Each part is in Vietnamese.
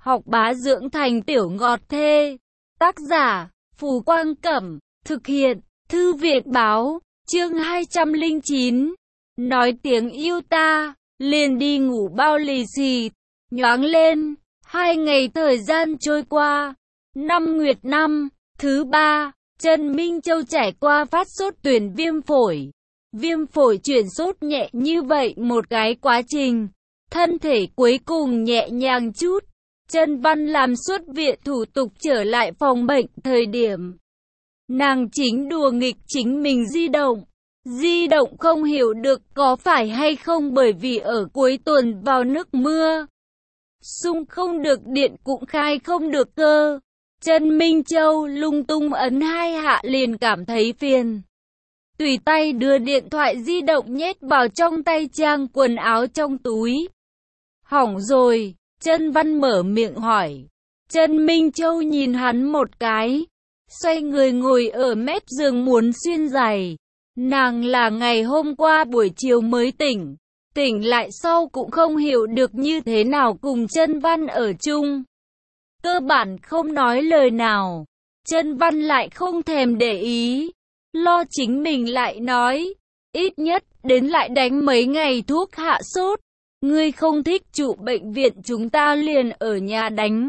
học bá dưỡng thành tiểu ngọt thê. Tác giả, Phù Quang Cẩm, thực hiện, Thư viện Báo, chương 209. Nói tiếng yêu ta, liền đi ngủ bao lì xì, nhoáng lên, 2 ngày thời gian trôi qua. Năm Nguyệt năm, thứ 3, Trần Minh Châu trải qua phát sốt tuyển viêm phổi. Viêm phổi chuyển sốt nhẹ như vậy một cái quá trình, thân thể cuối cùng nhẹ nhàng chút. Trần Văn làm xuất viện thủ tục trở lại phòng bệnh thời điểm. Nàng chính đùa nghịch chính mình di động không hiểu được có phải hay không bởi vì ở cuối tuần vào nước mưa. Xung không được điện cũng khai không được cơ. Trần Minh Châu lung tung ấn 2 hạ liền cảm thấy phiền. Tùy tay đưa điện thoại di động nhét vào trong tay trang quần áo trong túi. Hỏng rồi, Trần Văn mở miệng hỏi. Trần Minh Châu nhìn hắn một cái, xoay người ngồi ở mép giường muốn xuyên giày. Nàng là ngày hôm qua buổi chiều mới tỉnh lại sau cũng không hiểu được như thế nào cùng Trần Văn ở chung. Cơ bản không nói lời nào, Trần Văn lại không thèm để ý, lo chính mình lại nói, ít nhất đến lại đánh mấy ngày thuốc hạ sốt. Ngươi không thích trụ bệnh viện chúng ta liền ở nhà đánh.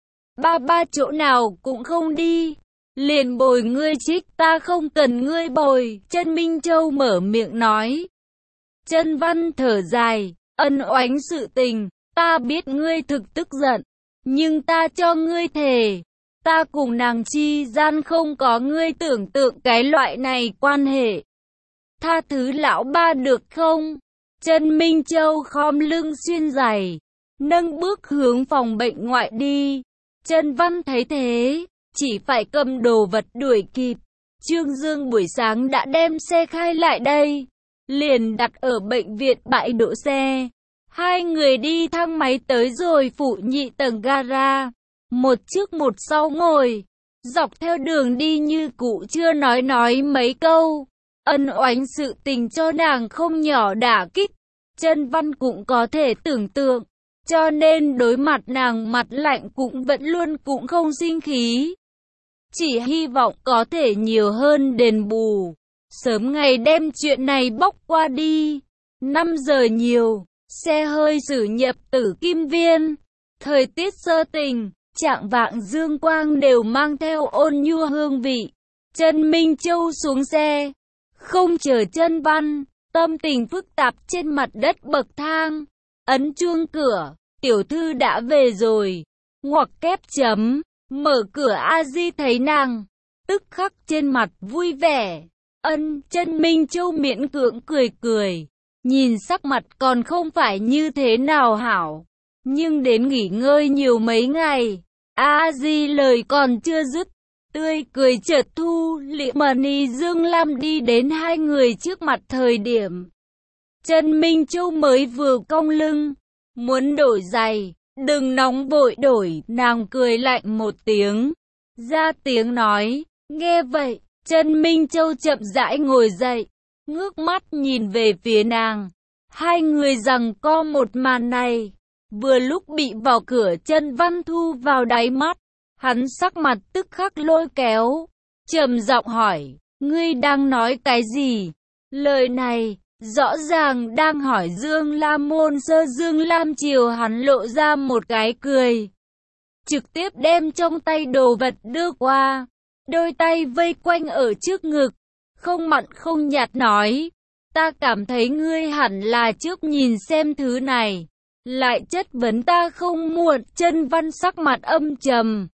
Ba chỗ nào cũng không đi, liền bồi ngươi trích, ta không cần ngươi bồi. Trần Minh Châu mở miệng nói. Trần Văn thở dài, ân oánh sự tình, ta biết ngươi thực tức giận, nhưng ta cho ngươi thề, ta cùng nàng chi gian không có ngươi tưởng tượng cái loại này quan hệ. Tha thứ lão ba được không? Trần Minh Châu khom lưng xuyên giày, nâng bước hướng phòng bệnh ngoại đi. Trần Văn thấy thế, chỉ phải cầm đồ vật đuổi kịp. Trương Dương buổi sáng đã đem xe khai lại đây, liền đặt ở bệnh viện bãi đỗ xe. 2 người đi thang máy tới rồi phụ nhị tầng gara, một trước một sau ngồi, dọc theo đường đi như cũ chưa nói mấy câu. Ân oánh sự tình cho nàng không nhỏ đả kích, Trần Văn cũng có thể tưởng tượng, cho nên đối mặt nàng mặt lạnh cũng vẫn luôn cũng không sinh khí. Chỉ hy vọng có thể nhiều hơn đền bù, sớm ngày đem chuyện này bóc qua đi. 5 giờ nhiều, xe hơi xử nhập Tử Kim Viên. Thời tiết sơ tình, chạng vạng dương quang đều mang theo ôn nhu hương vị. Trần Minh Châu xuống xe, không chờ Trần Văn, tâm tình phức tạp trên mặt đất bậc thang. Ấn chuông cửa, tiểu thư đã về rồi. Ngoặc kép chấm, mở cửa a di thấy nàng, tức khắc trên mặt vui vẻ. Trần Minh Châu miễn cưỡng cười, nhìn sắc mặt còn không phải như thế nào hảo, nhưng đến nghỉ ngơi nhiều mấy ngày. A di lời còn chưa dứt, tươi cười chợt thu liễm. Mani Dương Lam đi đến 2 người trước mặt thời điểm Trần Minh Châu mới vừa cong lưng, muốn đổi giày. Đừng nóng vội đổi, nàng cười lạnh một tiếng, ra tiếng nói. Nghe vậy, Trần Minh Châu chậm rãi ngồi dậy, ngước mắt nhìn về phía nàng. 2 người giằng co một màn này, vừa lúc bị vào cửa Trần Văn thu vào đáy mắt. Hắn sắc mặt tức khắc lôi kéo, trầm giọng hỏi, ngươi đang nói cái gì? Lời này rõ ràng đang hỏi Dương Lam Môn Sơ. Dương Lam chiều hắn lộ ra một cái cười, trực tiếp đem trong tay đồ vật đưa qua, đôi tay vây quanh ở trước ngực, không mặn không nhạt nói, ta cảm thấy ngươi hẳn là trước nhìn xem thứ này, lại chất vấn ta không muộn. Trần Văn sắc mặt âm trầm,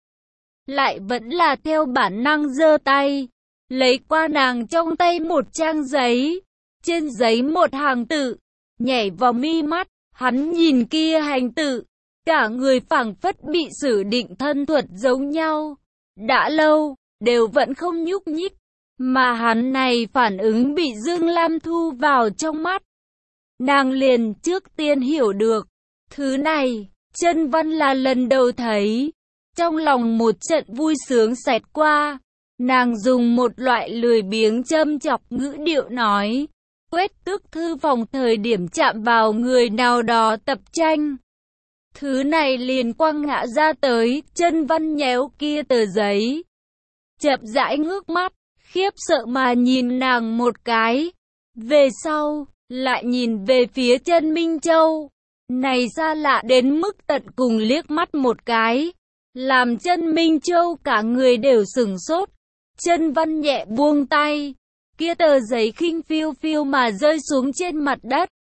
lại vẫn là theo bản năng giơ tay, lấy qua nàng trong tay một trang giấy. Trên giấy một hàng tự, nhảy vào mi mắt, hắn nhìn kia hành tự, cả người phảng phất bị xử định thân thuật giống nhau. Đã lâu, đều vẫn không nhúc nhích, mà hắn này phản ứng bị Dương Lam thu vào trong mắt. Nàng liền trước tiên hiểu được, thứ này, Trần Văn là lần đầu thấy. Trong lòng một trận vui sướng xẹt qua, nàng dùng một loại lười biếng châm chọc ngữ điệu nói. Quét tước thư phòng thời điểm chạm vào người nào đó tập tranh. Thứ này liền quăng ngã ra tới, chân văn nhéo kia tờ giấy. Chậm rãi ngước mắt, khiếp sợ mà nhìn nàng một cái. Về sau, lại nhìn về phía chân Minh Châu. Này xa lạ đến mức tận cùng liếc mắt một cái. Làm chân Minh Châu cả người đều sửng sốt. Chân văn nhẹ buông tay. Kia tờ giấy khinh phiêu phiêu mà rơi xuống trên mặt đất.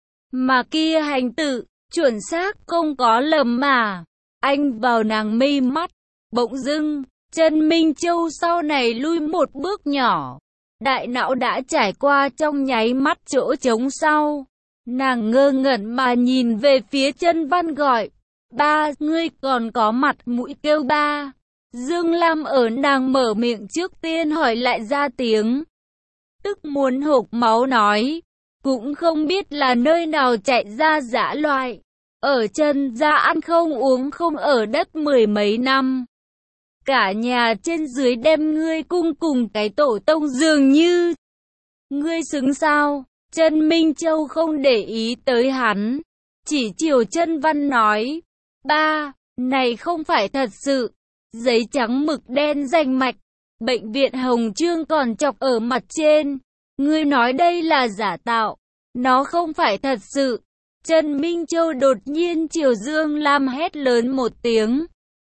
Mà kia hành tự, chuẩn xác không có lầm mà. Anh vào nàng mi mắt. Bỗng dưng, chân Minh Châu sau này lui một bước nhỏ. Đại não đã trải qua trong nháy mắt chỗ trống sau. Nàng ngơ ngẩn mà nhìn về phía chân văn gọi. Ba, ngươi còn có mặt mũi kêu ba. Dương Lam ở nàng mở miệng trước tiên hỏi lại ra tiếng. Tức muốn hộc máu nói. Cũng không biết là nơi nào chạy ra dã loại. Ở chân ra ăn không uống không ở đất 10 mấy năm. Cả nhà trên dưới đem ngươi cung cùng cái tổ tông dường như. Ngươi xứng sao? Chân Minh Châu không để ý tới hắn. Chỉ chiều chân văn nói. Ba, này không phải thật sự. Giấy trắng mực đen rành mạch. Bệnh viện Hồng Trương còn chọc ở mặt trên. Ngươi nói đây là giả tạo. Nó không phải thật sự. Chân Minh Châu đột nhiên chiều Dương Lam hét lớn một tiếng.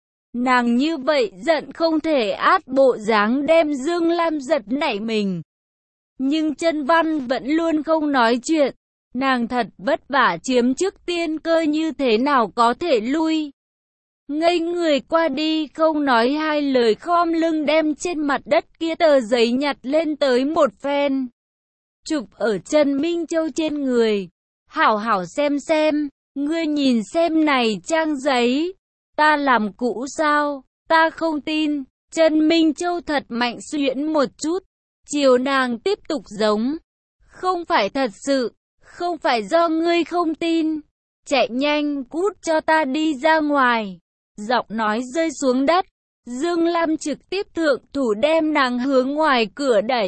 Nàng như vậy giận không thể át bộ dáng đem Dương Lam giật nảy mình. Nhưng chân văn vẫn luôn không nói chuyện. Nàng thật vất vả chiếm trước tiên cơ như thế nào có thể lui. Ngây người qua đi không nói hai lời khom lưng đem trên mặt đất kia tờ giấy nhặt lên tới một phen. Chụp ở chân Minh Châu trên người. Hảo hảo xem, ngươi nhìn xem này trang giấy. Ta làm cũ sao? Ta không tin. Chân Minh Châu thật mạnh xuyễn một chút. Chiều nàng tiếp tục giống. Không phải thật sự. Không phải do ngươi không tin. Chạy nhanh cút cho ta đi ra ngoài. Giọng nói rơi xuống đất. Dương Lam trực tiếp thượng thủ đem nàng hướng ngoài cửa đẩy.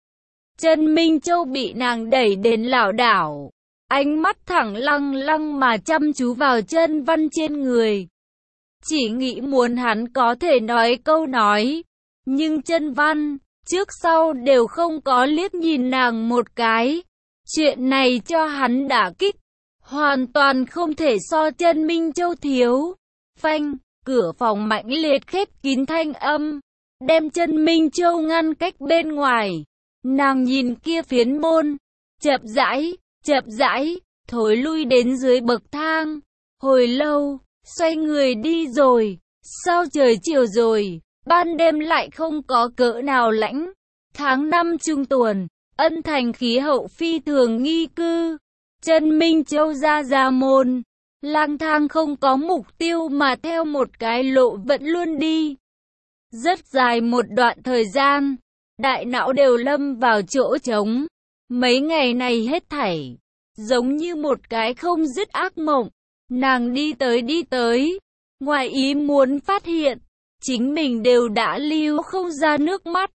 Chân Minh Châu bị nàng đẩy đến lảo đảo. Ánh mắt thẳng lăng lăng mà chăm chú vào chân văn trên người. Chỉ nghĩ muốn hắn có thể nói câu nói. Nhưng chân văn, trước sau đều không có liếc nhìn nàng một cái. Chuyện này cho hắn đả kích. Hoàn toàn không thể so chân Minh Châu thiếu. Phanh, cửa phòng mãnh liệt khép kín thanh âm. Đem chân Minh Châu ngăn cách bên ngoài. Nàng nhìn kia phiến môn. Chậm rãi, thối lui đến dưới bậc thang. Hồi lâu, xoay người đi rồi. Sao trời chiều rồi, ban đêm lại không có cỡ nào lạnh. Tháng 5 trung tuần, Ân Thành khí hậu phi thường nghi cư. Chân Minh Châu ra môn, lang thang không có mục tiêu mà theo một cái lộ vẫn luôn đi. Rất dài một đoạn thời gian, đại não đều lâm vào chỗ trống. Mấy ngày này hết thảy, giống như một cái không dứt ác mộng. Nàng đi tới, ngoài ý muốn phát hiện, chính mình đều đã lưu không ra nước mắt.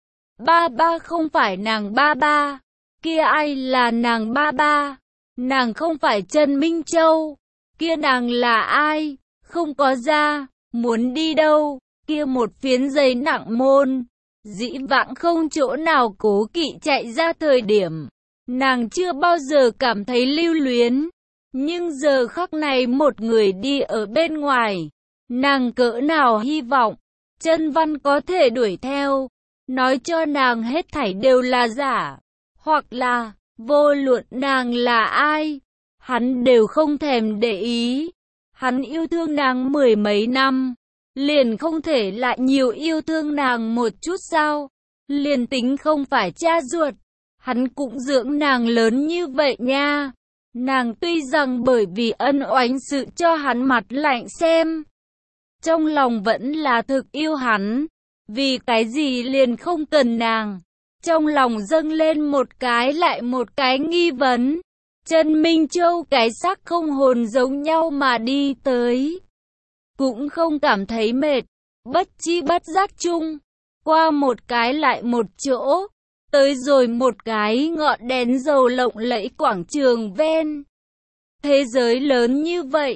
Ba không phải nàng ba, kia ai là nàng ba? Nàng không phải Chân Minh Châu, kia nàng là ai? Không có ra, muốn đi đâu? Kia một phiến giấy nặng môn, dĩ vãng không chỗ nào cố kỵ chạy ra thời điểm. Nàng chưa bao giờ cảm thấy lưu luyến, nhưng giờ khắc này một người đi ở bên ngoài, nàng cỡ nào hy vọng Chân Văn có thể đuổi theo, nói cho nàng hết thảy đều là giả, hoặc là vô luận nàng là ai, hắn đều không thèm để ý. Hắn yêu thương nàng 10 mấy năm, liền không thể lại nhiều yêu thương nàng một chút sao? Liền tính không phải cha ruột, hắn cũng dưỡng nàng lớn như vậy nha. Nàng tuy rằng bởi vì ân oán sự cho hắn mặt lạnh xem, trong lòng vẫn là thực yêu hắn. Vì cái gì liền không cần nàng? Trong lòng dâng lên một cái lại một cái nghi vấn. Chân Minh Châu cái xác không hồn giống nhau mà đi tới, cũng không cảm thấy mệt, bất chi bất giác chung, qua một cái lại một chỗ, tới rồi một cái ngọn đèn dầu lộng lẫy quảng trường ven. Thế giới lớn như vậy,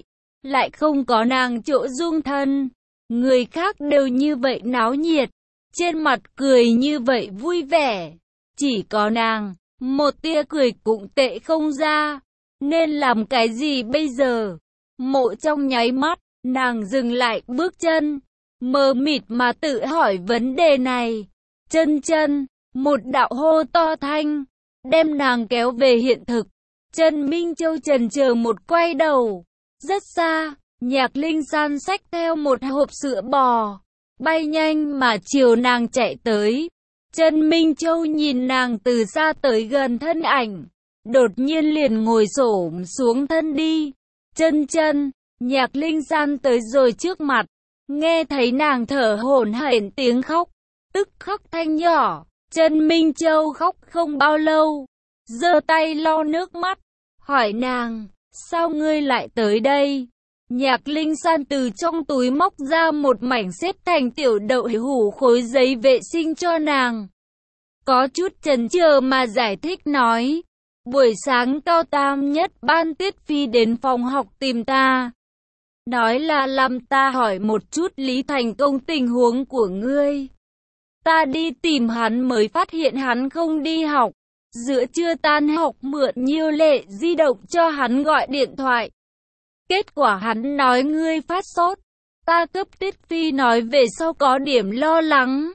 lại không có nàng chỗ dung thân. Người khác đều như vậy náo nhiệt, trên mặt cười như vậy vui vẻ. Chỉ có nàng, một tia cười cũng tệ không ra. Nên làm cái gì bây giờ? Mộ trong nháy mắt, nàng dừng lại bước chân, mờ mịt mà tự hỏi vấn đề này. Chân chân, một đạo hô to thanh, đem nàng kéo về hiện thực. Trần Minh Châu chần chờ một quay đầu. Rất xa, Nhạc Linh San xách theo một hộp sữa bò, bay nhanh mà chiều nàng chạy tới. Trần Minh Châu nhìn nàng từ xa tới gần thân ảnh, đột nhiên liền ngồi xổm xuống thân đi. Chân chân, Nhạc Linh San tới rồi trước mặt, nghe thấy nàng thở hổn hển tiếng khóc, tức khắc thanh nhỏ. Trần Minh Châu khóc không bao lâu, giơ tay lau nước mắt, hỏi nàng, sao ngươi lại tới đây? Nhạc Linh San từ trong túi móc ra một mảnh xếp thành tiểu đậu hũ khối giấy vệ sinh cho nàng. Có chút chần chờ mà giải thích nói, buổi sáng Cao Tam nhất ban Tiết Phi đến phòng học tìm ta. Nói là làm ta hỏi một chút Lý Thành Công tình huống của ngươi. Ta đi tìm hắn mới phát hiện hắn không đi học. Giữa trưa tan học mượn Nhiêu Lệ di động cho hắn gọi điện thoại. Kết quả hắn nói ngươi phát sốt. Ta cấp Tiết Phi nói về sau có điểm lo lắng.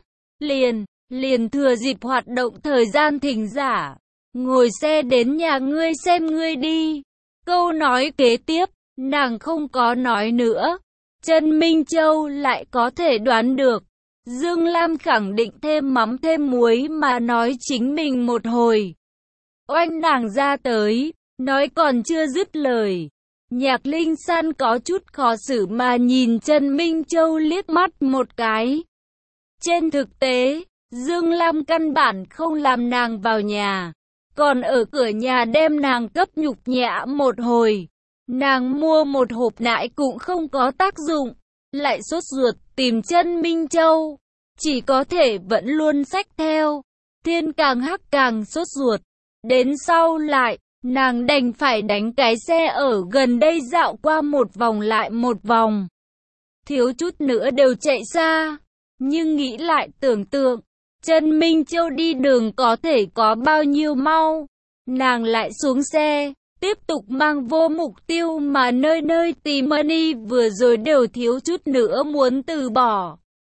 Liền thừa dịp hoạt động thời gian thỉnh giả, ngồi xe đến nhà ngươi xem ngươi đi. Câu nói kế tiếp, nàng không có nói nữa. Trần Minh Châu lại có thể đoán được. Dương Lam khẳng định thêm mắm thêm muối mà nói chính mình một hồi. Oanh nàng ra tới, nói còn chưa dứt lời. Nhạc Linh San có chút khó xử mà nhìn Trần Minh Châu liếc mắt một cái. Trên thực tế, Dương Lam căn bản không làm nàng vào nhà, còn ở cửa nhà đem nàng cấp nhục nhã một hồi. Nàng mua một hộp nại cũng không có tác dụng, lại sốt ruột tìm Trần Minh Châu, chỉ có thể vẫn luôn xách theo. Thiên càng hắc càng sốt ruột. Đến sau lại, nàng đành phải đánh cái xe ở gần đây dạo qua một vòng lại một vòng. Thiếu chút nữa đều chạy xa, nhưng nghĩ lại tưởng tượng, Trần Minh Châu đi đường có thể có bao nhiêu mau. Nàng lại xuống xe, tiếp tục mang vô mục tiêu mà nơi nơi tìm money, vừa rồi đều thiếu chút nữa muốn từ bỏ.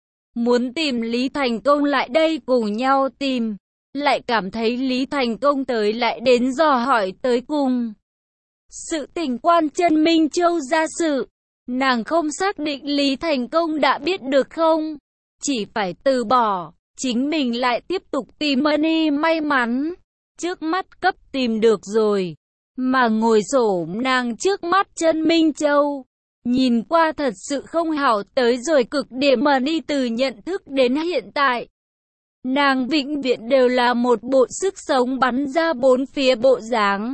Muốn tìm Lý Thành Công lại đây cùng nhau tìm, lại cảm thấy Lý Thành Công tới lại đến dò hỏi tới cùng. Sự tình quan Trần Minh Châu ra sự, nàng không xác định Lý Thành Công đã biết được không, chỉ phải từ bỏ, chính mình lại tiếp tục tìm money. May mắn, trước mắt cấp tìm được rồi, mà ngồi xổm nàng trước mắt Trần Minh Châu. Nhìn qua thật sự không hảo, tới rồi cực điểm mà đi từ nhận thức đến hiện tại. Nàng vĩnh viễn đều là một bộ sức sống bắn ra bốn phía bộ dáng.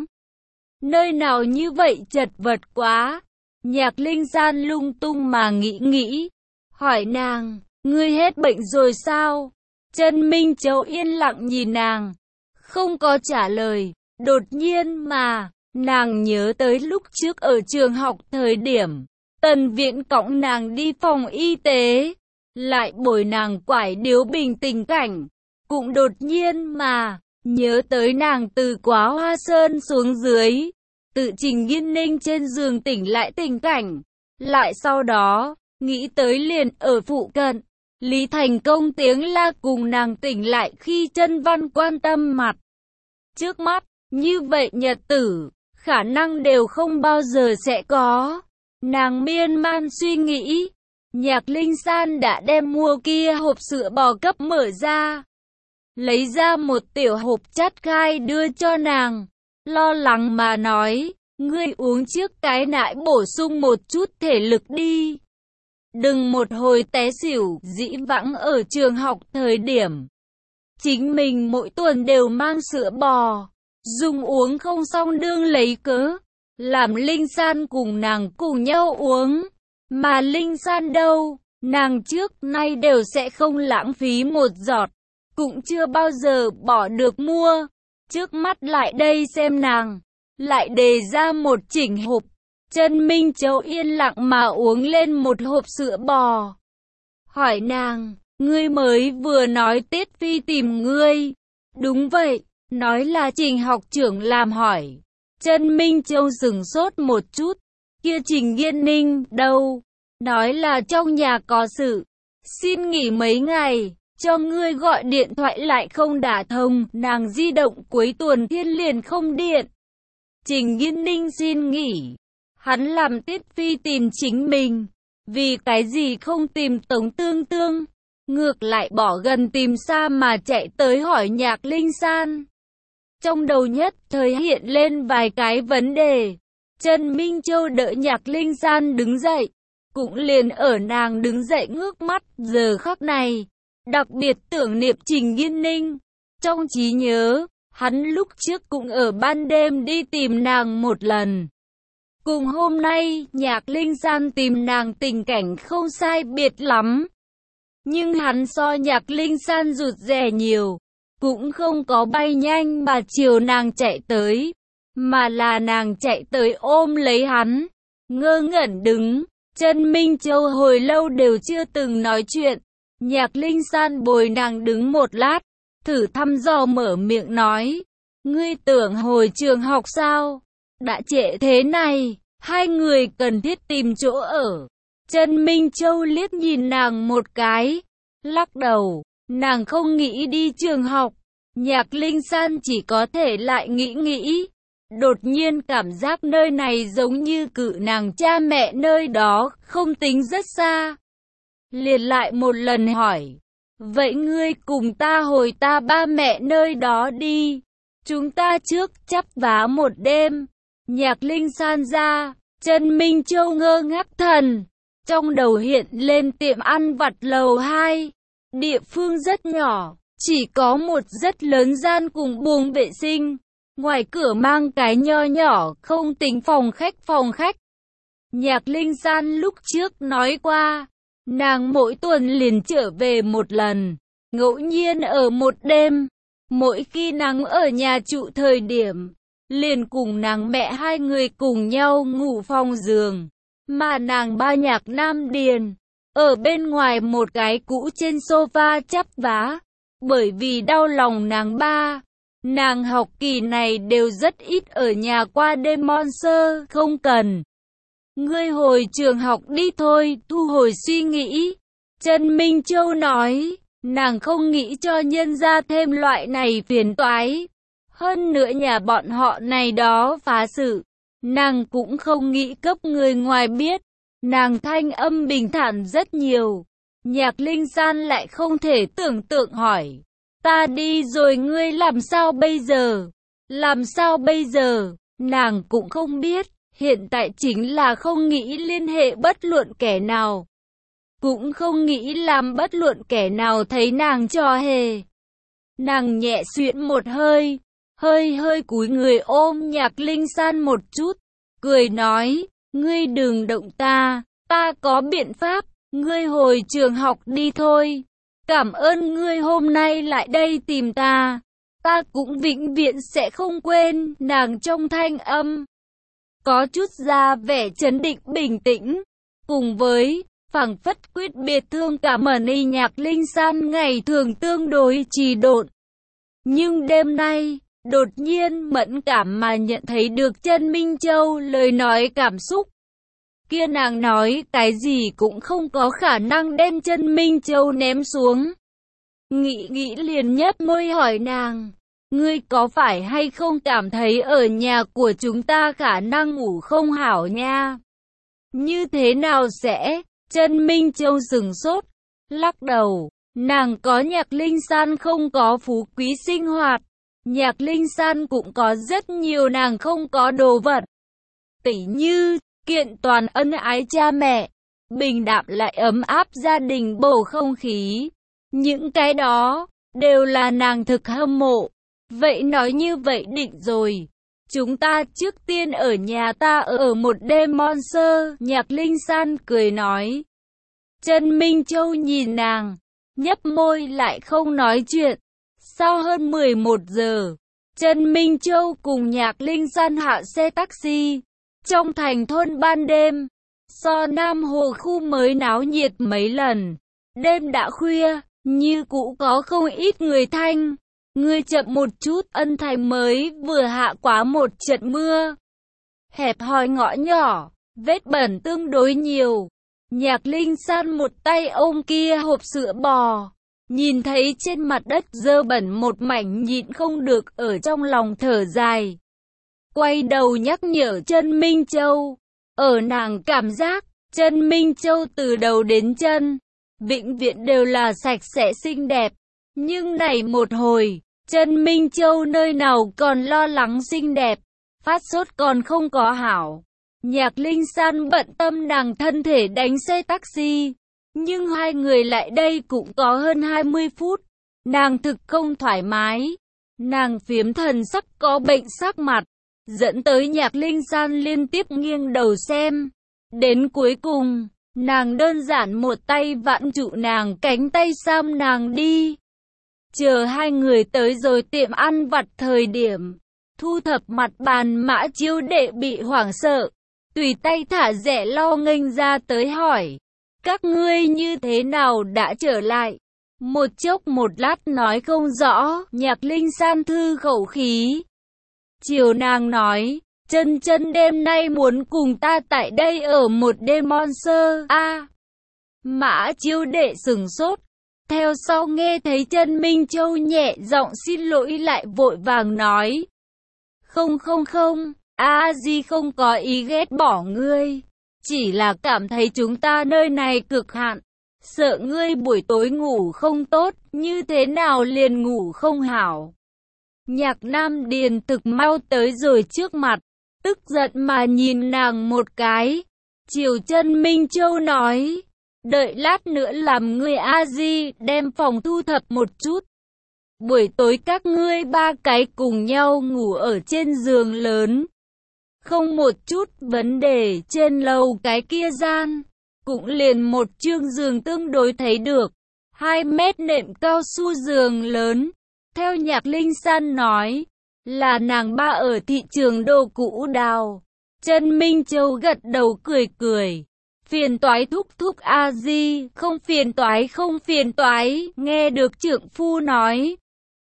Nơi nào như vậy chật vật quá. Nhạc Linh San lung tung mà nghĩ, hỏi nàng, ngươi hết bệnh rồi sao? Trần Minh Châu yên lặng nhìn nàng, không có trả lời. Đột nhiên mà, nàng nhớ tới lúc trước ở trường học thời điểm, Tần Viễn cõng nàng đi phòng y tế, lại bồi nàng quải điếu bình tình cảnh. Cũng đột nhiên mà, nhớ tới nàng từ Quá Hoa Sơn xuống dưới, tự Trình Nghiên Ninh trên giường tỉnh lại tình cảnh. Lại sau đó, nghĩ tới liền ở phụ cận, Lý Thành Công tiếng la cùng nàng tỉnh lại khi Chân Văn quan tâm mặt. Trước mắt, như vậy nhật tử, khả năng đều không bao giờ sẽ có. Nàng miên man suy nghĩ, Nhạc Linh San đã đem mua kia hộp sữa bò cấp mở ra, lấy ra một tiểu hộp chát gai đưa cho nàng, lo lắng mà nói, ngươi uống trước cái nãi bổ sung một chút thể lực đi. Đừng một hồi té xỉu. Dĩ vãng ở trường học thời điểm, chính mình mỗi tuần đều mang sữa bò, dùng uống không xong đương lấy cớ, làm Linh San cùng nàng cùng nhau uống. Mà Linh San đâu, nàng trước nay đều sẽ không lãng phí một giọt, cũng chưa bao giờ bỏ được mua. Trước mắt lại đây xem nàng, lại đề ra một chỉnh hộp, Trần Minh Châu yên lặng mà uống lên một hộp sữa bò. Hỏi nàng, ngươi mới vừa nói Tiết Phi tìm ngươi. Đúng vậy, nói là Trình học trưởng làm hỏi. Trần Minh Châu sửng sốt một chút. Kia Trình Yên Ninh đâu? Nói là trong nhà có sự. Xin nghỉ mấy ngày, cho ngươi gọi điện thoại lại không đả thông, nàng di động cuối tuần thiên liền không điện. Trình Yên Ninh xin nghỉ. Hắn làm Tiết Phi tìm chính mình. Vì cái gì không tìm Tống Tương Tương? Ngược lại bỏ gần tìm xa mà chạy tới hỏi Nhạc Linh San. Trong đầu nhất thời hiện lên vài cái vấn đề. Trần Minh Châu đỡ Nhạc Linh San đứng dậy. Cũng liền ở nàng đứng dậy ngước mắt giờ khắc này. Đặc biệt tưởng niệm Trình Yên Ninh. Trong trí nhớ, hắn lúc trước cũng ở ban đêm đi tìm nàng một lần. Cùng hôm nay, Nhạc Linh San tìm nàng tình cảnh không sai biệt lắm. Nhưng hắn so Nhạc Linh San rụt rè nhiều. Cũng không có bay nhanh mà chiều nàng chạy tới. Mà là nàng chạy tới ôm lấy hắn. Ngơ ngẩn đứng. Trần Minh Châu hồi lâu đều chưa từng nói chuyện. Nhạc Linh San bồi nàng đứng một lát. Thử thăm dò mở miệng nói. Ngươi tưởng hồi trường học sao? Đã trễ thế này, hai người cần thiết tìm chỗ ở. Trần Minh Châu liếc nhìn nàng một cái, lắc đầu, nàng không nghĩ đi trường học. Nhạc Linh San chỉ có thể lại nghĩ. Đột nhiên cảm giác nơi này giống như cự nàng cha mẹ nơi đó, không tính rất xa. Liền lại một lần hỏi, vậy ngươi cùng ta hồi ta ba mẹ nơi đó đi. Chúng ta trước chắp vá một đêm. Nhạc Linh San ra, Trần Minh Châu ngơ ngác thần. Trong đầu hiện lên tiệm ăn vặt lầu 2. Địa phương rất nhỏ, chỉ có một rất lớn gian cùng buồng vệ sinh. Ngoài cửa mang cái nho nhỏ, không tính phòng khách. Nhạc Linh San lúc trước nói qua, nàng mỗi tuần liền trở về một lần, ngẫu nhiên ở một đêm. Mỗi khi nàng ở nhà trụ thời điểm, liền cùng nàng mẹ hai người cùng nhau ngủ phòng giường. Mà nàng ba Nhạc Nam Điền, ở bên ngoài một cái cũ trên sofa chắp vá. Bởi vì đau lòng nàng ba, nàng học kỳ này đều rất ít ở nhà qua đêm Monster, không cần. Ngươi hồi trường học đi thôi, thu hồi suy nghĩ. Trần Minh Châu nói, nàng không nghĩ cho nhân ra thêm loại này phiền toái. Hơn nữa nhà bọn họ này đó phá sự, nàng cũng không nghĩ cấp người ngoài biết. Nàng thanh âm bình thản rất nhiều. Nhạc Linh San lại không thể tưởng tượng hỏi, ta đi rồi ngươi làm sao bây giờ? Làm sao bây giờ? Nàng cũng không biết, hiện tại chính là không nghĩ liên hệ bất luận kẻ nào. Cũng không nghĩ làm bất luận kẻ nào thấy nàng trò hề. Nàng nhẹ xuyễn một hơi, hơi cúi người ôm Nhạc Linh San một chút, cười nói, ngươi đừng động ta có biện pháp, ngươi hồi trường học đi thôi. Cảm ơn ngươi hôm nay lại đây tìm ta cũng vĩnh viễn sẽ không quên. Nàng trong thanh âm có chút ra vẻ trấn định bình tĩnh, cùng với phảng phất quyết biệt thương cảm ơn y. Nhạc Linh San ngày thường tương đối trì độn, nhưng đêm nay đột nhiên mẫn cảm mà nhận thấy được Trần Minh Châu lời nói cảm xúc. Kia nàng nói cái gì cũng không có khả năng đem Trần Minh Châu ném xuống. Nghĩ liền nhếch môi hỏi nàng, ngươi có phải hay không cảm thấy ở nhà của chúng ta khả năng ngủ không hảo nha? Như thế nào sẽ? Trần Minh Châu sửng sốt, lắc đầu, nàng có Nhạc Linh San không có phú quý sinh hoạt. Nhạc Linh San cũng có rất nhiều nàng không có đồ vật. Tỉ như, kiện toàn ân ái cha mẹ, bình đạm lại ấm áp gia đình bầu không khí. Những cái đó, đều là nàng thực hâm mộ. Vậy nói như vậy định rồi. Chúng ta trước tiên ở nhà ta ở một đêm Monster. Nhạc Linh San cười nói. Trần Minh Châu nhìn nàng, nhấp môi lại không nói chuyện. Sau hơn 11 giờ, Trần Minh Châu cùng Nhạc Linh San hạ xe taxi. trong thành thôn ban đêm, so Nam Hồ khu mới náo nhiệt mấy lần. Đêm đã khuya, như cũ có không ít người thanh. Ngươi chậm một chút, Ân Thành mới vừa hạ quá một trận mưa. Hẹp hòi ngõ nhỏ, vết bẩn tương đối nhiều. Nhạc Linh San một tay ôm kia hộp sữa bò, nhìn thấy trên mặt đất dơ bẩn một mảnh nhịn không được ở trong lòng thở dài. Quay đầu nhắc nhở Trân Minh Châu, ở nàng cảm giác, Trân Minh Châu từ đầu đến chân, vĩnh viễn đều là sạch sẽ xinh đẹp. Nhưng này một hồi, Trân Minh Châu nơi nào còn lo lắng xinh đẹp, phát sốt còn không có hảo. Nhạc Linh San bận tâm nàng thân thể đánh xe taxi, nhưng hai người lại đây cũng có hơn 20 phút. Nàng thực không thoải mái, nàng phiếm thần sắc có bệnh sắc mặt, dẫn tới Nhạc Linh San liên tiếp nghiêng đầu xem. Đến cuối cùng, nàng đơn giản một tay vặn trụ nàng cánh tay sam nàng đi. Chờ hai người tới rồi tiệm ăn vặt thời điểm, thu thập mặt bàn Mã Chiêu Đệ bị hoảng sợ, tùy tay thả rẻ lo nghênh ra tới hỏi, các ngươi như thế nào đã trở lại? Một chốc một lát nói không rõ, Nhạc Linh San thư khẩu khí. Chiều nàng nói, Chân Chân đêm nay muốn cùng ta tại đây ở một đêm Monster a. Mã Chiêu Đệ sửng sốt, theo sau nghe thấy Trân Minh Châu nhẹ giọng xin lỗi lại vội vàng nói, không, A Di không có ý ghét bỏ ngươi, chỉ là cảm thấy chúng ta nơi này cực hạn, sợ ngươi buổi tối ngủ không tốt, như thế nào liền ngủ không hảo. Nhạc Nam Điền thực mau tới rồi trước mặt, tức giận mà nhìn nàng một cái. Chiều Trân Minh Châu nói, đợi lát nữa làm ngươi A Di đem phòng thu thập một chút. Buổi tối các ngươi ba cái cùng nhau ngủ ở trên giường lớn. Không một chút vấn đề, trên lầu cái kia gian, cũng liền một chương giường tương đối thấy được. 2 mét nệm cao su giường lớn. Theo Nhạc Linh San nói, là nàng ba ở thị trường đồ cũ đào. Trân Minh Châu gật đầu cười. Phiền toái thúc thúc A Di, không phiền toái, nghe được trượng phu nói.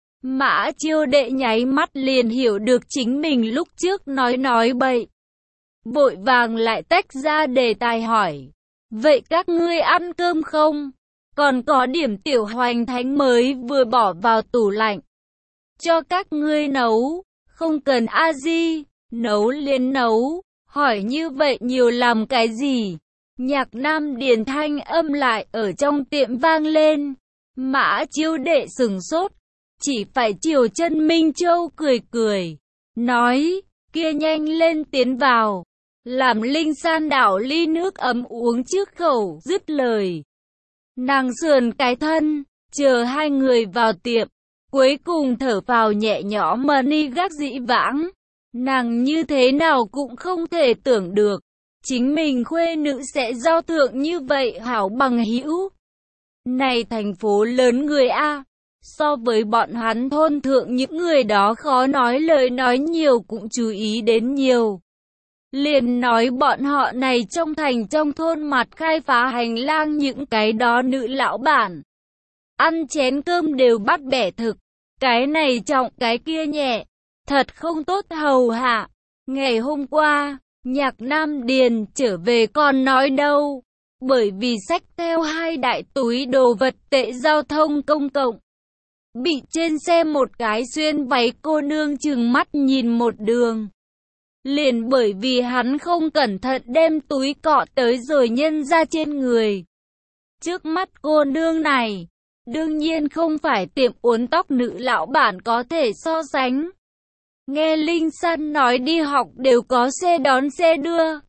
Mã Chiêu Đệ nháy mắt liền hiểu được chính mình lúc trước nói bậy. Vội vàng lại tách ra đề tài hỏi, vậy các ngươi ăn cơm không? Còn có điểm tiểu hoành thánh mới vừa bỏ vào tủ lạnh. Cho các ngươi nấu, không cần A Di, nấu liền nấu, hỏi như vậy nhiều làm cái gì? Nhạc Nam Điền thanh âm lại ở trong tiệm vang lên. Mã Chiêu Đệ sửng sốt, chỉ phải chiều Trân Minh Châu cười, nói, kia nhanh lên tiến vào, làm Linh San đảo ly nước ấm uống trước khẩu, dứt lời. Nàng sườn cái thân, chờ hai người vào tiệm, cuối cùng thở vào nhẹ nhõm mà ni gác dĩ vãng. Nàng như thế nào cũng không thể tưởng được, chính mình khuê nữ sẽ giao thượng như vậy hảo bằng hữu. Này thành phố lớn người A, so với bọn hắn thôn thượng những người đó khó nói lời nói nhiều cũng chú ý đến nhiều. Liền nói bọn họ này trong thành trong thôn mặt khai phá hành lang những cái đó nữ lão bản. Ăn chén cơm đều bắt bẻ thực, cái này trọng cái kia nhẹ, thật không tốt hầu hạ. Ngày hôm qua, Nhạc Nam Điền trở về còn nói đâu, bởi vì xách theo 2 đại túi đồ vật tệ giao thông công cộng. Bị trên xe một cái xuyên váy cô nương trừng mắt nhìn một đường. Liền bởi vì hắn không cẩn thận đem túi cọ tới rồi nhân ra trên người. Trước mắt cô nương này, đương nhiên không phải tiệm uốn tóc nữ lão bản có thể so sánh. Nghe Linh San nói đi học đều có xe đón xe đưa.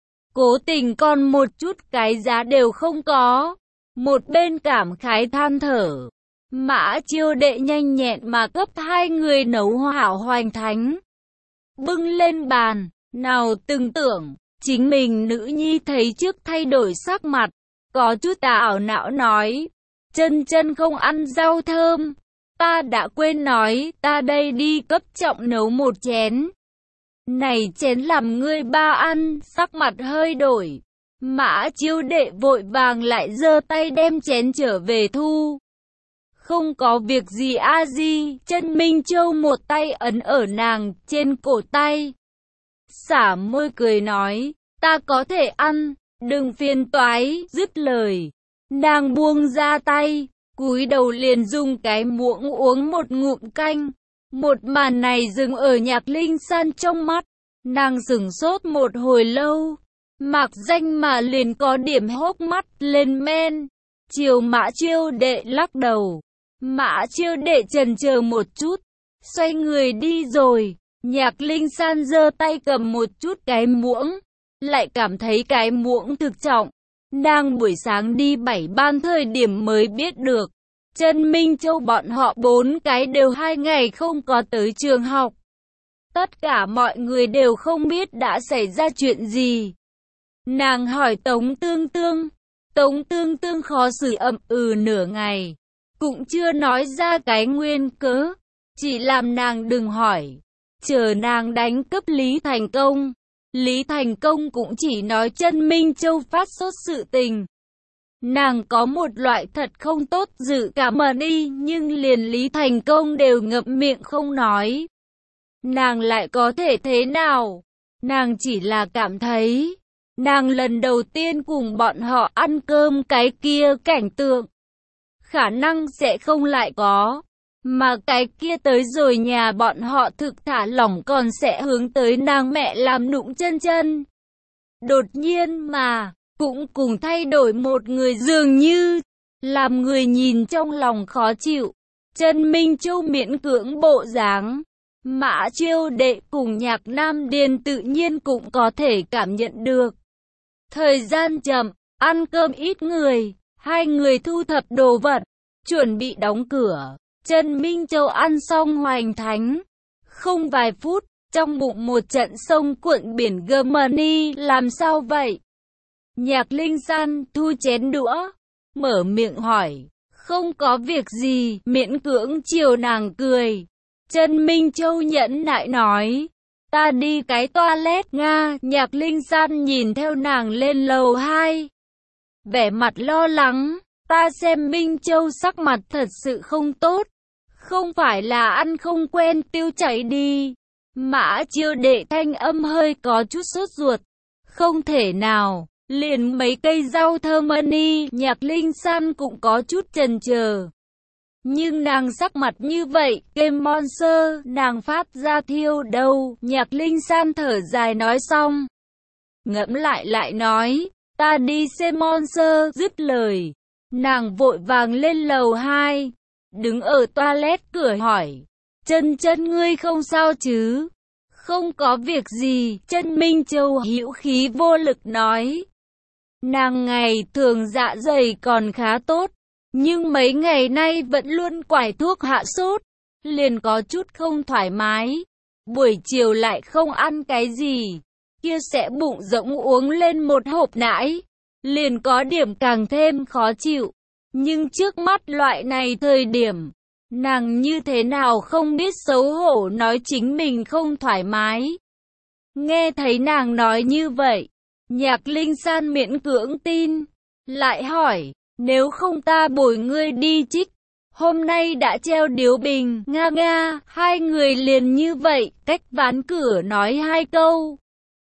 Cố tình còn một chút cái giá đều không có. Một bên cảm khái than thở. Mã Chiêu Đệ nhanh nhẹn mà cấp 2 người nấu hảo hoành thánh. Bưng lên bàn, nào từng tưởng, chính mình nữ nhi thấy trước thay đổi sắc mặt. Có chút ảo não nói, Chân Chân không ăn rau thơm. Ta đã quên nói, ta đây đi cấp trọng nấu một chén. Này chén làm ngươi ba ăn, sắc mặt hơi đổi. Mã Chiêu Đệ vội vàng lại giơ tay đem chén trở về thu. Không có việc gì a di, chân Minh Châu một tay ấn ở nàng trên cổ tay. Xả môi cười nói, ta có thể ăn, đừng phiền toái, dứt lời. Nàng buông ra tay, cúi đầu liền dùng cái muỗng uống một ngụm canh. Một màn này dừng ở Nhạc Linh San trong mắt. Nàng sửng sốt một hồi lâu. Mạc danh mà liền có điểm hốc mắt lên men. Chiều Mã Chiêu Đệ lắc đầu. Mã Chiêu Đệ chần chờ một chút, xoay người đi rồi. Nhạc Linh San giơ tay cầm một chút cái muỗng, lại cảm thấy cái muỗng thực trọng. Nàng buổi sáng đi 7 ban thời điểm mới biết được, Trần Minh Châu bọn họ 4 cái đều 2 ngày không có tới trường học. Tất cả mọi người đều không biết đã xảy ra chuyện gì. Nàng hỏi Tống Tương Tương, Tống Tương Tương khó xử ậm nửa ngày, cũng chưa nói ra cái nguyên cớ, chỉ làm nàng đừng hỏi, chờ nàng đánh cướp Lý Thành Công. Lý Thành Công cũng chỉ nói Trần Minh Châu phát sốt sự tình. Nàng có một loại thật không tốt dự cảm đi, nhưng liền Lý Thành Công đều ngậm miệng không nói. Nàng lại có thể thế nào? Nàng chỉ là cảm thấy, nàng lần đầu tiên cùng bọn họ ăn cơm cái kia cảnh tượng, khả năng sẽ không lại có. Mà cái kia tới rồi nhà bọn họ thực thả lỏng còn sẽ hướng tới nàng mẹ làm nụng chân chân. Đột nhiên mà, cũng cùng thay đổi một người dường như, làm người nhìn trong lòng khó chịu. Trần Minh Châu miễn cưỡng bộ dáng. Mã Chiêu Đệ cùng Nhạc Nam Điền tự nhiên cũng có thể cảm nhận được. Thời gian chậm, ăn cơm ít người, hai người thu thập đồ vật, chuẩn bị đóng cửa. Trần Minh Châu ăn xong hoành thánh. Không vài phút, trong bụng một trận sông cuộn biển Germany, làm sao vậy? Nhạc Linh San thu chén đũa, mở miệng hỏi. Không có việc gì, miễn cưỡng chiều nàng cười. Trần Minh Châu nhẫn nại nói. Ta đi cái toilet Nga. Nhạc Linh San nhìn theo nàng lên lầu 2. Vẻ mặt lo lắng. Ta xem Minh Châu sắc mặt thật sự không tốt. Không phải là ăn không quen tiêu chảy đi. Mã Chiêu Đệ thanh âm hơi có chút sốt ruột. Không thể nào, liền mấy cây rau thơm đi. Nhạc Linh San cũng có chút chần chờ. Nhưng nàng sắc mặt như vậy, Game Monster, nàng phát ra thiêu đâu. Nhạc Linh San thở dài nói xong. Ngẫm lại nói, ta đi xem Monster, dứt lời. Nàng vội vàng lên lầu 2. Đứng ở toilet cửa hỏi. Chân chân ngươi không sao chứ? Không có việc gì, Trần Minh Châu hữu khí vô lực nói. Nàng ngày thường dạ dày còn khá tốt, nhưng mấy ngày nay vẫn luôn quải thuốc hạ sốt, liền có chút không thoải mái. Buổi chiều lại không ăn cái gì, kia sẽ bụng rỗng uống lên một hộp nãi, liền có điểm càng thêm khó chịu. Nhưng trước mắt loại này thời điểm, nàng như thế nào không biết xấu hổ nói chính mình không thoải mái. Nghe thấy nàng nói như vậy, Nhạc Linh San miễn cưỡng tin, lại hỏi, nếu không ta bồi ngươi đi trích, hôm nay đã treo điếu bình, nga nga, hai người liền như vậy, cách ván cửa nói hai câu.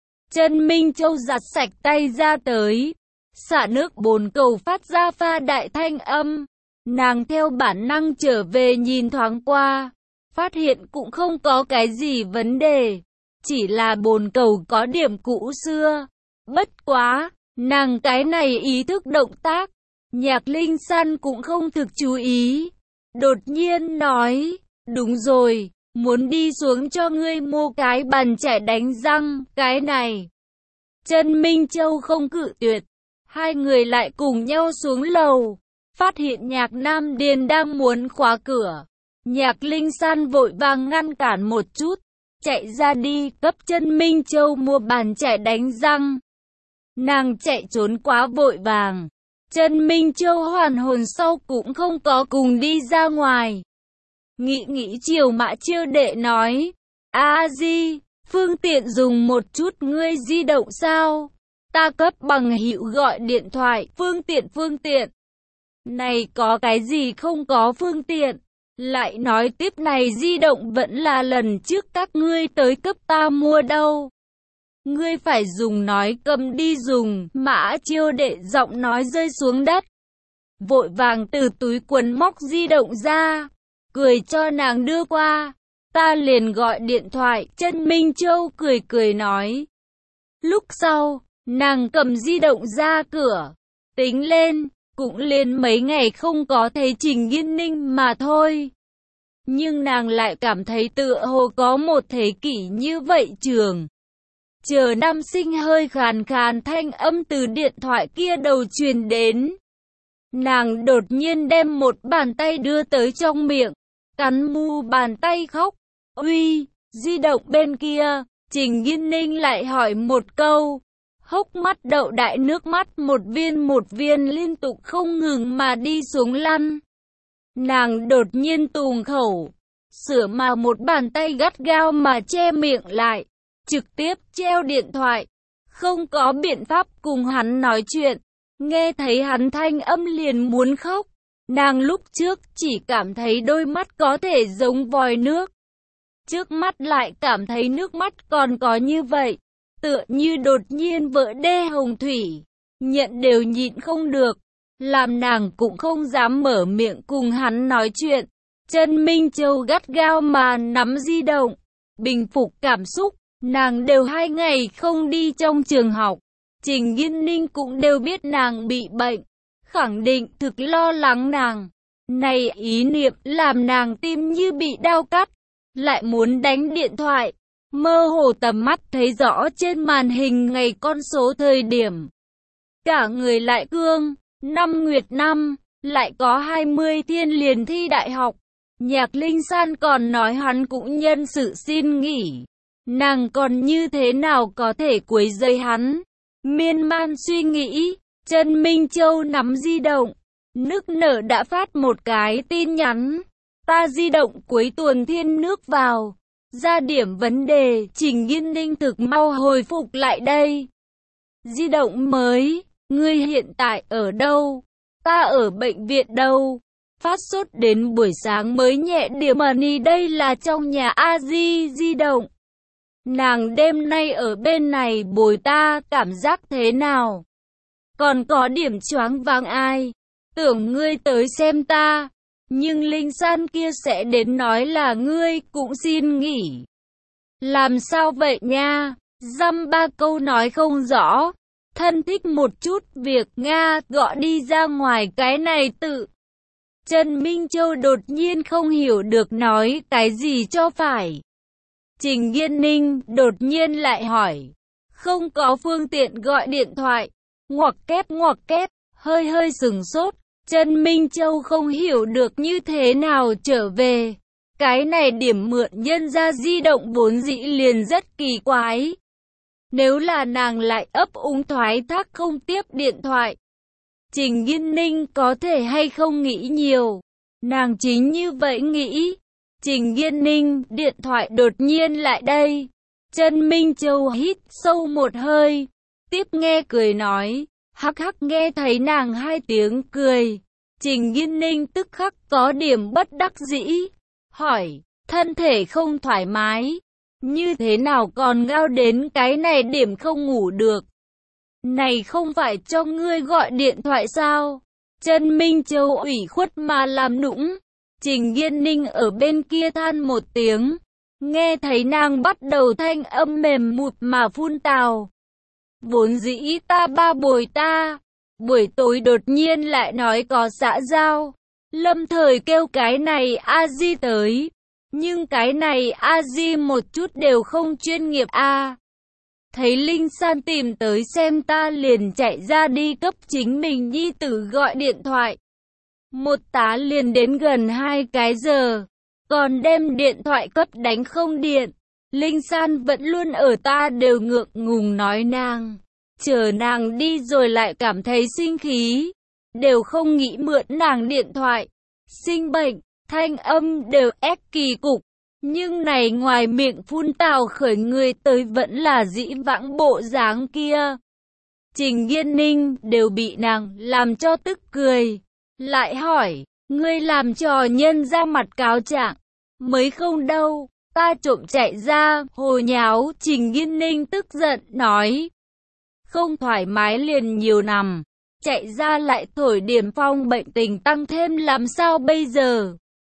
Trần Minh Châu giặt sạch tay ra tới, xả nước bồn cầu phát ra pha đại thanh âm. Nàng theo bản năng trở về nhìn thoáng qua, phát hiện cũng không có cái gì vấn đề, chỉ là bồn cầu có điểm cũ xưa. Bất quá, nàng cái này ý thức động tác, Nhạc Linh San cũng không thực chú ý. Đột nhiên nói, đúng rồi, muốn đi xuống cho ngươi mua cái bàn chải đánh răng, cái này. Trần Minh Châu không cự tuyệt, hai người lại cùng nhau xuống lầu. Phát hiện Nhạc Nam Điền đang muốn khóa cửa. Nhạc Linh San vội vàng ngăn cản một chút, chạy ra đi cấp Trần Minh Châu mua bàn chải đánh răng. Nàng chạy trốn quá vội vàng. Trần Minh Châu hoàn hồn sau cũng không có cùng đi ra ngoài. Nghĩ chiều Mã Chiêu Đệ nói, A Di, Phương tiện dùng một chút ngươi di động sao? Ta cấp bằng hữu gọi điện thoại, phương tiện. Này có cái gì không có phương tiện? Lại nói tiếp này di động vẫn là lần trước các ngươi tới cấp ta mua đâu. Ngươi phải dùng nói cầm đi dùng, Mã Chiêu Đệ giọng nói rơi xuống đất. Vội vàng từ túi quần móc di động ra, cười cho nàng đưa qua. Ta liền gọi điện thoại, Chân Minh Châu cười nói. Lúc sau, nàng cầm di động ra cửa, tính lên, cũng liền mấy ngày không có thấy Trình Yên Ninh mà thôi. Nhưng nàng lại cảm thấy tựa hồ có một thế kỷ như vậy trường. Chờ nam sinh hơi khàn khàn thanh âm từ điện thoại kia đầu truyền đến. Nàng đột nhiên đem một bàn tay đưa tới trong miệng, cắn mu bàn tay khóc. Uy, di động bên kia, Trình Yên Ninh lại hỏi một câu. Hốc mắt đậu đại nước mắt một viên liên tục không ngừng mà đi xuống lăn. Nàng đột nhiên tùng khẩu, sửa mà một bàn tay gắt gao mà che miệng lại, trực tiếp treo điện thoại. Không có biện pháp cùng hắn nói chuyện, nghe thấy hắn thanh âm liền muốn khóc. Nàng lúc trước chỉ cảm thấy đôi mắt có thể giống vòi nước. Trước mắt lại cảm thấy nước mắt còn có như vậy. Tựa như đột nhiên vỡ đê hồng thủy, nhận đều nhịn không được, làm nàng cũng không dám mở miệng cùng hắn nói chuyện. Chân Minh Châu gắt gao mà nắm di động, bình phục cảm xúc, nàng đều 2 ngày không đi trong trường học. Trình Yên Ninh cũng đều biết nàng bị bệnh, khẳng định thực lo lắng nàng. Này ý niệm làm nàng tim như bị đau cắt, lại muốn đánh điện thoại. Mơ hồ tầm mắt thấy rõ trên màn hình ngày con số thời điểm. Cả người lại cương, năm nguyệt năm, lại có 20 thiên liền thi đại học. Nhạc Linh San còn nói hắn cũng nhân sự xin nghỉ. Nàng còn như thế nào có thể quấy rầy hắn? Miên man suy nghĩ, Chân Minh Châu nắm di động, nức nở đã phát một cái tin nhắn. Ta di động cuối tuần thiên nước vào. Ra điểm vấn đề, Trình Yên Ninh thực mau hồi phục lại đây. Di động mới, ngươi hiện tại ở đâu? Ta ở bệnh viện đâu? Phát sốt đến buổi sáng mới nhẹ điểm money đây là trong nhà di động. Nàng đêm nay ở bên này bồi ta cảm giác thế nào? Còn có điểm choáng váng ai? Tưởng ngươi tới xem ta. Nhưng Linh San kia sẽ đến nói là ngươi cũng xin nghỉ. Làm sao vậy nha? Dăm ba câu nói không rõ. Thân thích một chút việc Nga gọi đi ra ngoài cái này tự. Trần Minh Châu đột nhiên không hiểu được nói cái gì cho phải. Trình Yên Ninh đột nhiên lại hỏi. Không có phương tiện gọi điện thoại. Ngoặc kép, hơi sừng sốt. Trần Minh Châu không hiểu được như thế nào trở về. Cái này điểm mượn nhân ra di động vốn dĩ liền rất kỳ quái. Nếu là nàng lại ấp úng thoái thác không tiếp điện thoại. Trình Yên Ninh có thể hay không nghĩ nhiều. Nàng chính như vậy nghĩ. Trình Yên Ninh điện thoại đột nhiên lại đây. Trần Minh Châu hít sâu một hơi. Tiếp nghe cười nói. Hắc hắc nghe thấy nàng 2 tiếng cười. Trình Yên Ninh tức khắc có điểm bất đắc dĩ. Hỏi, thân thể không thoải mái. Như thế nào còn ngao đến cái này điểm không ngủ được. Này không phải cho ngươi gọi điện thoại sao? Trần Minh Châu ủy khuất mà làm nũng. Trình Yên Ninh ở bên kia than một tiếng. Nghe thấy nàng bắt đầu thanh âm mềm mụt mà phun tào. Vốn dĩ ta ba bồi ta. Buổi tối đột nhiên lại nói có xã giao. Lâm thời kêu cái này A-di tới. Nhưng cái này A-di một chút đều không chuyên nghiệp a. Thấy Linh San tìm tới xem ta liền chạy ra đi cấp chính mình nhi tử gọi điện thoại. Một tá liền đến gần 2 cái giờ. Còn đem điện thoại cấp đánh không điện. Linh San vẫn luôn ở ta đều ngượng ngùng nói nàng. Chờ nàng đi rồi lại cảm thấy sinh khí. Đều không nghĩ mượn nàng điện thoại. Sinh bệnh, thanh âm đều ép kỳ cục. Nhưng này ngoài miệng phun tào khởi người tới vẫn là dĩ vãng bộ dáng kia. Trình Nghiên Ninh đều bị nàng làm cho tức cười. Lại hỏi, ngươi làm trò nhân ra mặt cáo trạng, mới không đâu, ta trộm chạy ra, hồ nháo. Trình Nghiên Ninh tức giận, nói, không thoải mái liền nhiều nằm, chạy ra lại thổi điểm phong bệnh tình tăng thêm làm sao bây giờ?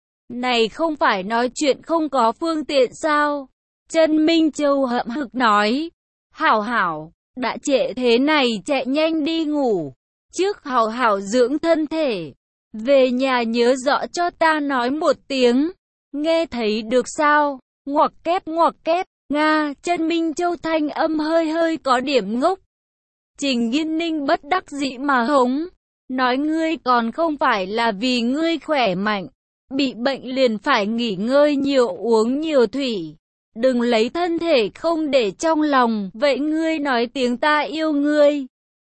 Này không phải nói chuyện không có phương tiện sao? Trân Minh Châu hậm hực nói, hảo hảo, đã trễ thế này chạy nhanh đi ngủ, trước hảo hảo dưỡng thân thể, về nhà nhớ rõ cho ta nói một tiếng, nghe thấy được sao? Ngoặc kép, Nga. Trân Minh Châu thanh âm hơi hơi có điểm ngốc. Trình Nghiên Ninh bất đắc dĩ mà hống, nói ngươi còn không phải là vì ngươi khỏe mạnh, bị bệnh liền phải nghỉ ngơi nhiều uống nhiều thủy, đừng lấy thân thể không để trong lòng, vậy ngươi nói tiếng ta yêu ngươi,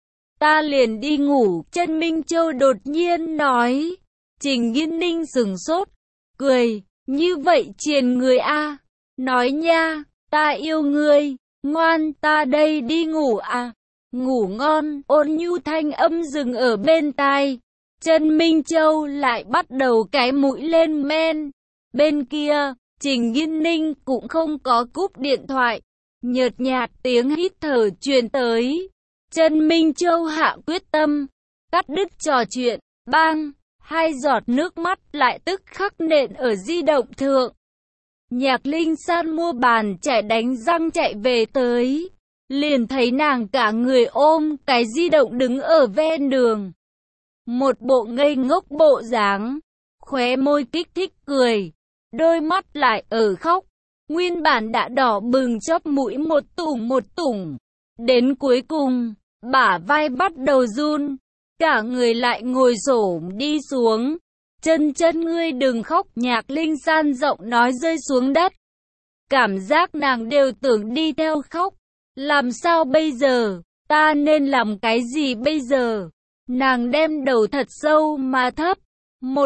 ta liền đi ngủ. Trân Minh Châu đột nhiên nói. Trình Nghiên Ninh sửng sốt, cười, như vậy triền người a, nói nha, ta yêu ngươi, ngoan, ta đây đi ngủ à. Ngủ ngon. Ôn nhu thanh âm dừng ở bên tai. Trân Minh Châu lại bắt đầu cái mũi lên men. Bên kia, Trình Nghiên Ninh cũng không có cúp điện thoại. Nhợt nhạt tiếng hít thở truyền tới. Trân Minh Châu hạ quyết tâm, cắt đứt trò chuyện. Bang, hai giọt nước mắt lại tức khắc nện ở di động thượng. Nhạc Linh San mua bàn chạy đánh răng chạy về tới, liền thấy nàng cả người ôm cái di động đứng ở ven đường. Một bộ ngây ngốc bộ dáng, khóe môi kích thích cười, đôi mắt lại ở khóc. Nguyên bản đã đỏ bừng chóp mũi một tủng. Đến cuối cùng, bả vai bắt đầu run, cả người lại ngồi xổm đi xuống. Chân ngươi đừng khóc. Nhạc Linh San giọng nói rơi xuống đất. Cảm giác nàng đều tưởng đi theo khóc. Làm sao bây giờ? Ta nên làm cái gì bây giờ? Nàng đem đầu thật sâu mà thấp. Một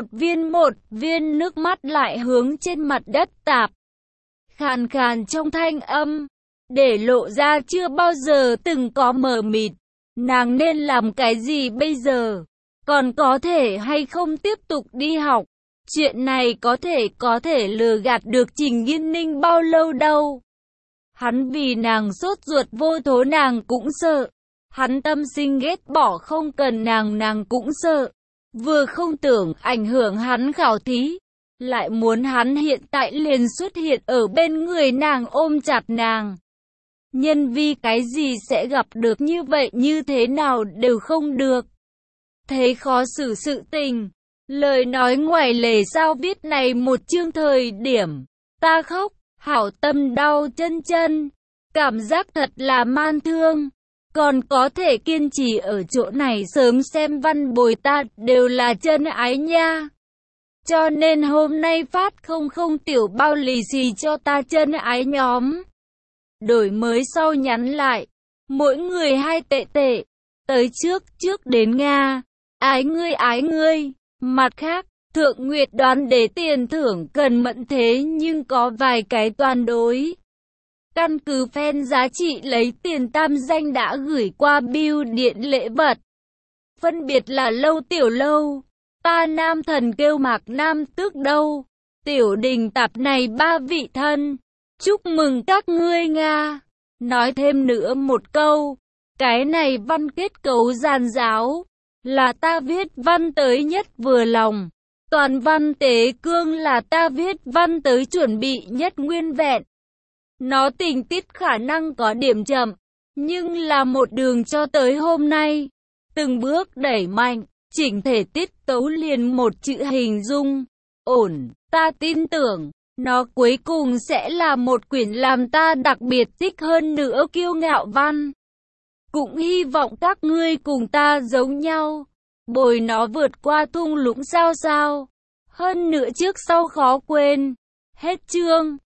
viên nước mắt lại hướng trên mặt đất tạp. Khàn khàn trong thanh âm, để lộ ra chưa bao giờ từng có mờ mịt. Nàng nên làm cái gì bây giờ? Còn có thể hay không tiếp tục đi học? Chuyện này có thể lừa gạt được Trình Nghiên Ninh bao lâu đâu? Hắn vì nàng sốt ruột vô thố nàng cũng sợ. Hắn tâm sinh ghét bỏ không cần nàng cũng sợ. Vừa không tưởng ảnh hưởng hắn khảo thí, lại muốn hắn hiện tại liền xuất hiện ở bên người nàng ôm chặt nàng. Nhân vi cái gì sẽ gặp được như vậy, như thế nào đều không được. Thấy khó xử sự tình, lời nói ngoài lề sao viết này một chương thời điểm. Ta khóc, hảo tâm đau chân, cảm giác thật là man thương. Còn có thể kiên trì ở chỗ này sớm xem văn bồi ta đều là chân ái nha. Cho nên hôm nay phát không tiểu bao lì xì cho ta chân ái nhóm. Đổi mới sau nhắn lại, mỗi người 2 tệ. Tới trước đến Nga. Ái ngươi. Mặt khác, Thượng Nguyệt đoán đế tiền thưởng cần mẫn thế nhưng có vài cái toàn đối. Căn cứ fan giá trị lấy tiền tam danh đã gửi qua bưu điện lễ vật. Phân biệt là Lâu Tiểu Lâu, Ta Nam Thần Kêu Mạc Nam Tước đâu, Tiểu Đình Tạp này 3 vị thân. Chúc mừng các ngươi Nga. Nói thêm nữa một câu, cái này văn kết cấu giàn giáo, là ta viết văn tới nhất vừa lòng. Toàn văn tế cương là ta viết văn tới chuẩn bị nhất nguyên vẹn. Nó tình tiết khả năng có điểm chậm, nhưng là một đường cho tới hôm nay. Từng bước đẩy mạnh, chỉnh thể tiết tấu liền một chữ hình dung. Ổn, ta tin tưởng, nó cuối cùng sẽ là một quyển làm ta đặc biệt thích hơn nữa kiêu ngạo văn. Cũng hy vọng các ngươi cùng ta giống nhau, bồi nó vượt qua thung lũng sao. Hơn nữa trước sau khó quên. Hết chương.